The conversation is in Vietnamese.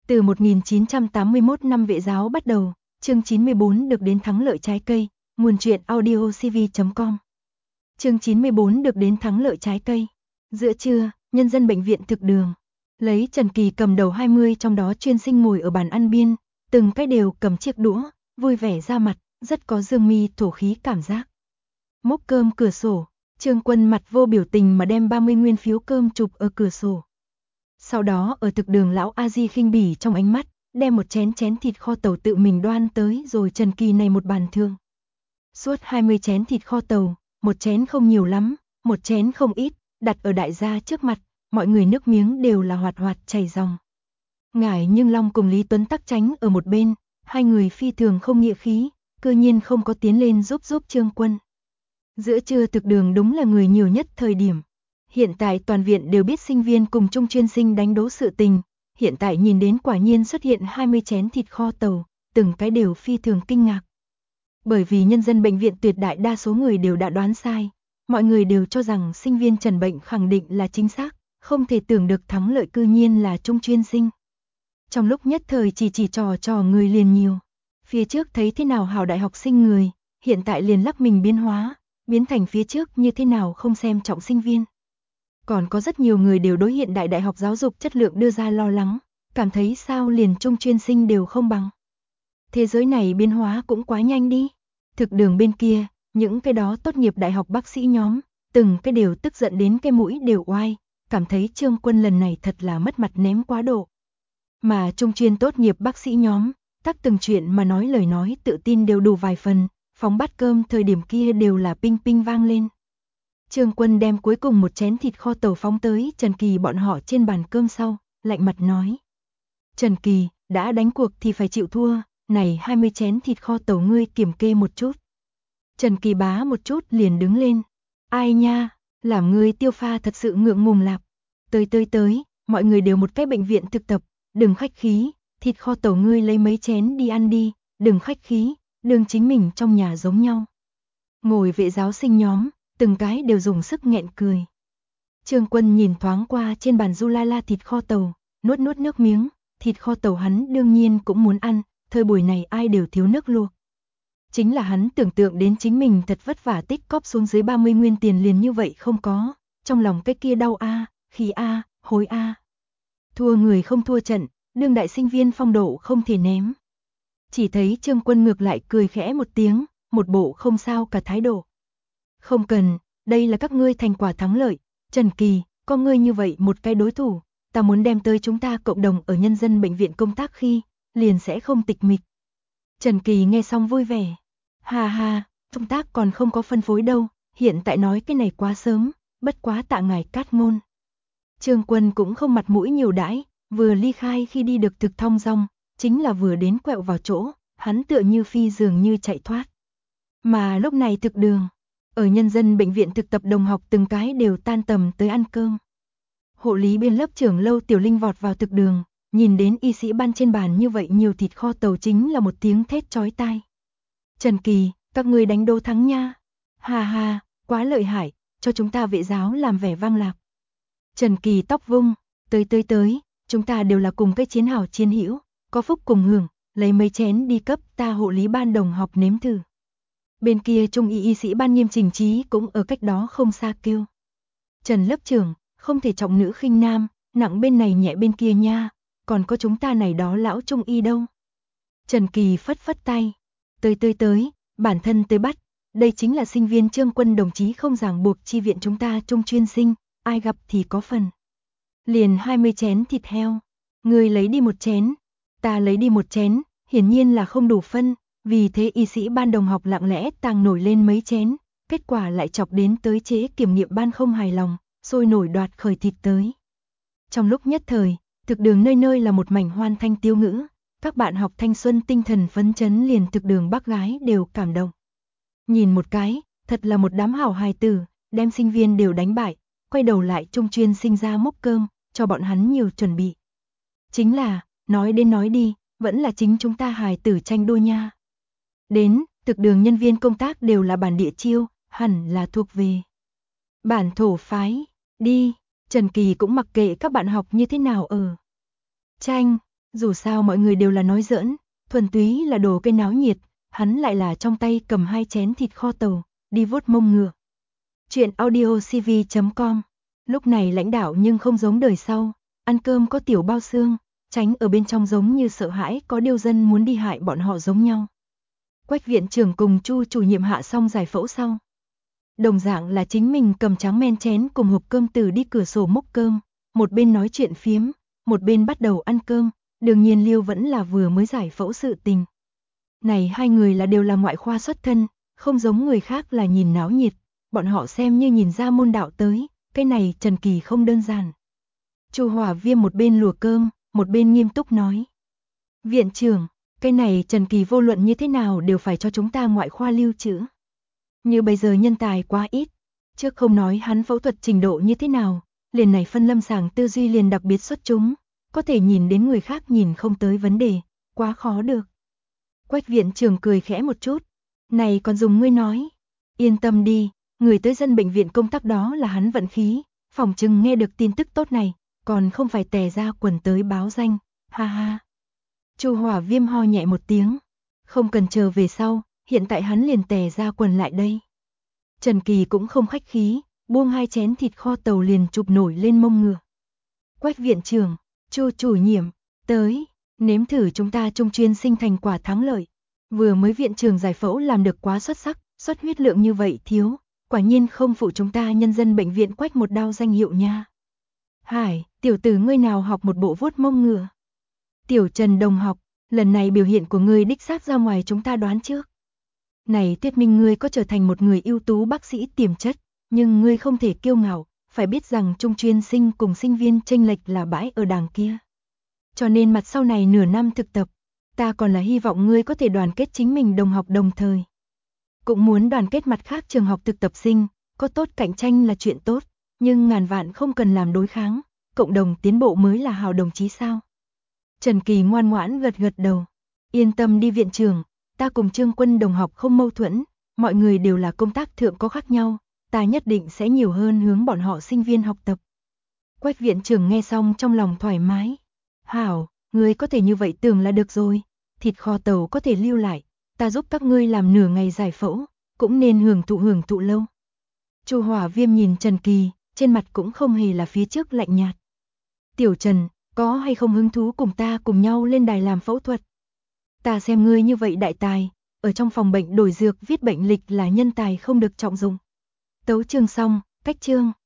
Từ 1981 năm Vệ giáo bắt đầu, chương 94 được đến thắng lợi trái cây, nguồn truyện audio cv.com. Chương 94 được đến thắng lợi trái cây. Giữa trưa, nhân dân bệnh viện thực đường, lấy Trần Kỳ cầm đầu 20 trong đó chuyên sinh ngồi ở bàn ăn biên, từng cái đều cầm chiếc đũa, vui vẻ ra mặt, rất có dương mi thổ khí cảm giác. Múc cơm cửa sổ, Trương Quân mặt vô biểu tình mà đem 30 nguyên phiếu cơm chụp ở cửa sổ. Sau đó ở thực đường lão A Di khinh bỉ trong ánh mắt, đem một chén thịt kho tàu tự mình đoan tới rồi Trần Kỳ này một bàn thương. Suốt 20 chén thịt kho tàu, một chén không nhiều lắm, một chén không ít, đặt ở đại gia trước mặt, mọi người nước miếng đều là hoạt hoạt chảy ròng. Ngải Nhưng Long cùng Lý Tuấn tắc tránh ở một bên, hai người phi thường không nghĩa khí, cư nhiên không có tiến lên giúp Trương Quân. Giữa trưa thực đường đúng là người nhiều nhất thời điểm. Hiện tại toàn viện đều biết sinh viên cùng trung chuyên sinh đánh đố sự tình, hiện tại nhìn đến quả nhiên xuất hiện 20 chén thịt kho tàu, từng cái đều phi thường kinh ngạc. Bởi vì nhân dân bệnh viện tuyệt đại đa số người đều đã đoán sai, mọi người đều cho rằng sinh viên Trần bệnh khẳng định là chính xác, không thể tưởng được thắng lợi cư nhiên là trung chuyên sinh. Trong lúc nhất thời chỉ trò người liền nhiều, phía trước thấy thế nào hảo đại học sinh người, hiện tại liền lắc mình biến hóa, biến thành phía trước như thế nào không xem trọng sinh viên. Còn có rất nhiều người đều đối hiện đại đại học giáo dục chất lượng đưa ra lo lắng, cảm thấy sao liền trung chuyên sinh đều không bằng. Thế giới này biến hóa cũng quá nhanh đi. Thực đường bên kia, những cái đó tốt nghiệp đại học bác sĩ nhóm, từng cái đều tức giận đến cái mũi đều oai, cảm thấy Trương Quân lần này thật là mất mặt ném quá độ. Mà trung chuyên tốt nghiệp bác sĩ nhóm, tắc từng chuyện mà nói lời nói tự tin đều đủ vài phần, phóng bát cơm thời điểm kia đều là ping ping vang lên. Trương Quân đem cuối cùng một chén thịt kho tàu phóng tới Trần Kỳ bọn họ trên bàn cơm sau, lạnh mặt nói. Trần Kỳ, đã đánh cuộc thì phải chịu thua, này 20 chén thịt kho tàu ngươi kiểm kê một chút. Trần Kỳ bá một chút liền đứng lên. Ai nha, làm ngươi tiêu pha thật sự ngượng ngùng lạp. Tới, mọi người đều một cái bệnh viện thực tập, đừng khách khí, thịt kho tàu ngươi lấy mấy chén đi ăn đi, đừng khách khí, đừng chính mình trong nhà giống nhau. Ngồi vệ giáo sinh nhóm, từng cái đều dùng sức nghẹn cười. Trương Quân nhìn thoáng qua trên bàn du la la thịt kho tàu, nuốt nước miếng, thịt kho tàu hắn đương nhiên cũng muốn ăn, thời buổi này ai đều thiếu nước luộc. Chính là hắn tưởng tượng đến chính mình thật vất vả tích cóp xuống dưới 30 nguyên tiền liền như vậy không có, trong lòng cái kia đau a, khí a, hối a. Thua người không thua trận, đương đại sinh viên phong độ không thể ném. Chỉ thấy Trương Quân ngược lại cười khẽ một tiếng, một bộ không sao cả thái độ. Không cần, đây là các ngươi thành quả thắng lợi, Trần Kỳ, có ngươi như vậy một cái đối thủ, ta muốn đem tới chúng ta cộng đồng ở nhân dân bệnh viện công tác khi, liền sẽ không tịch mịch. Trần Kỳ nghe xong vui vẻ. Ha, công tác còn không có phân phối đâu, hiện tại nói cái này quá sớm, bất quá tạ ngài cát ngôn. Trương Quân cũng không mặt mũi nhiều đãi, vừa ly khai khi đi được thực thong dong, chính là vừa đến quẹo vào chỗ, hắn tựa như phi dường như chạy thoát. Mà lúc này thực đường, ở nhân dân bệnh viện thực tập đồng học từng cái đều tan tầm tới ăn cơm. Hộ lý biên lớp trưởng Lâu Tiểu Linh vọt vào thực đường, nhìn đến y sĩ ban trên bàn như vậy nhiều thịt kho tàu chính là một tiếng thét chói tai. Trần Kỳ, các ngươi đánh đố thắng nha. Ha, quá lợi hại, cho chúng ta vệ giáo làm vẻ vang lạc. Trần Kỳ tóc vung, tới, chúng ta đều là cùng cái chiến hào chiến hữu, có phúc cùng hưởng, lấy mấy chén đi cấp ta hộ lý ban đồng học nếm thử. Bên kia trung y sĩ ban Nghiêm Trình Trí cũng ở cách đó không xa kêu. Trần lớp trưởng, không thể trọng nữ khinh nam, nặng bên này nhẹ bên kia nha, còn có chúng ta này đó lão trung y đâu. Trần Kỳ phất tay. Tới, bản thân tới bắt, đây chính là sinh viên Trương Quân đồng chí không ràng buộc chi viện chúng ta trung chuyên sinh, ai gặp thì có phần. Liền 20 chén thịt heo, người lấy đi một chén, ta lấy đi một chén, hiển nhiên là không đủ phân, vì thế y sĩ ban đồng học lặng lẽ tàng nổi lên mấy chén, kết quả lại chọc đến tới chế kiểm nghiệm ban không hài lòng, sôi nổi đoạt khởi thịt tới. Trong lúc nhất thời, thực đường nơi nơi là một mảnh hoan thanh tiêu ngữ. Các bạn học thanh xuân tinh thần phấn chấn liền thực đường bác gái đều cảm động. Nhìn một cái, thật là một đám hảo hài tử, đem sinh viên đều đánh bại, quay đầu lại trung chuyên sinh ra múc cơm, cho bọn hắn nhiều chuẩn bị. Chính là, nói đến nói đi, vẫn là chính chúng ta hài tử tranh đua nha. Đến, thực đường nhân viên công tác đều là bản địa chiêu, hẳn là thuộc về bản thổ phái, đi, Trần Kỳ cũng mặc kệ các bạn học như thế nào ở. Tranh, Dù sao mọi người đều là nói giỡn, thuần túy là đồ cây náo nhiệt, hắn lại là trong tay cầm 2 chén thịt kho tàu, đi vuốt mông ngựa. Chuyện audiocv.com. Lúc này lãnh đạo nhưng không giống đời sau, ăn cơm có tiểu bao xương, tránh ở bên trong giống như sợ hãi có điều dân muốn đi hại bọn họ giống nhau. Quách viện trưởng cùng Chu chủ nhiệm hạ xong giải phẫu sau. Đồng dạng là chính mình cầm tráng men chén cùng hộp cơm từ đi cửa sổ múc cơm, một bên nói chuyện phiếm, một bên bắt đầu ăn cơm, đương nhiên Liêu vẫn là vừa mới giải phẫu sự tình. Này hai người là đều là ngoại khoa xuất thân, không giống người khác là nhìn náo nhiệt, bọn họ xem như nhìn ra môn đạo tới, cái này Trần Kỳ không đơn giản. Chu Hỏa Viêm một bên lùa cơm, một bên nghiêm túc nói. Viện trưởng, cái này Trần Kỳ vô luận như thế nào đều phải cho chúng ta ngoại khoa lưu trữ. Như bây giờ nhân tài quá ít, trước không nói hắn phẫu thuật trình độ như thế nào, liền này phân lâm sàng tư duy liền đặc biệt xuất chúng, có thể nhìn đến người khác nhìn không tới vấn đề, quá khó được. Quách viện trưởng cười khẽ một chút, này còn dùng ngươi nói, yên tâm đi, người tới dân bệnh viện công tác đó là hắn vận khí, phòng chừng nghe được tin tức tốt này, còn không phải tè ra quần tới báo danh, ha ha. Chu Hỏa Viêm ho nhẹ một tiếng, không cần chờ về sau, hiện tại hắn liền tè ra quần lại đây. Trần Kỳ cũng không khách khí, buông 2 chén thịt kho tàu liền chụp nổi lên mông ngựa. Quách viện trưởng, Chu chủ nhiệm, tới, nếm thử chúng ta trung chuyên sinh thành quả thắng lợi. Vừa mới viện trưởng giải phẫu làm được quá xuất sắc, xuất huyết lượng như vậy thiếu, quả nhiên không phụ chúng ta nhân dân bệnh viện Quách một đao danh hiệu nha. Hải, tiểu tử ngươi nào học một bộ vuốt mông ngựa. Tiểu Trần đồng học, lần này biểu hiện của ngươi đích xác ra ngoài chúng ta đoán trước. Này thuyết minh ngươi có trở thành một người ưu tú bác sĩ tiềm chất, nhưng ngươi không thể kiêu ngạo, phải biết rằng trung chuyên sinh cùng sinh viên chênh lệch là bãi ở đàng kia. Cho nên mặt sau này nửa năm thực tập, ta còn là hy vọng ngươi có thể đoàn kết chính mình đồng học đồng thời. Cũng muốn đoàn kết mặt khác trường học thực tập sinh, có tốt cạnh tranh là chuyện tốt, nhưng ngàn vạn không cần làm đối kháng, cộng đồng tiến bộ mới là hào đồng chí sao. Trần Kỳ ngoan ngoãn gật gật đầu, yên tâm đi viện trưởng, ta cùng Trương Quân đồng học không mâu thuẫn, mọi người đều là công tác thượng có khác nhau, ta nhất định sẽ nhiều hơn hướng bọn họ sinh viên học tập. Quách viện trưởng nghe xong trong lòng thoải mái. Hảo, ngươi có thể như vậy tưởng là được rồi, thịt kho tàu có thể lưu lại, ta giúp các ngươi làm nửa ngày giải phẫu, cũng nên hưởng thụ lâu. Chu Hỏa Viêm nhìn Trần Kỳ, trên mặt cũng không hề là phía trước lạnh nhạt. Tiểu Trần, có hay không hứng thú cùng ta cùng nhau lên đài làm phẫu thuật? Ta xem ngươi như vậy đại tài, ở trong phòng bệnh đổi dược viết bệnh lịch là nhân tài không được trọng dụng. Tấu chương xong, cách chương.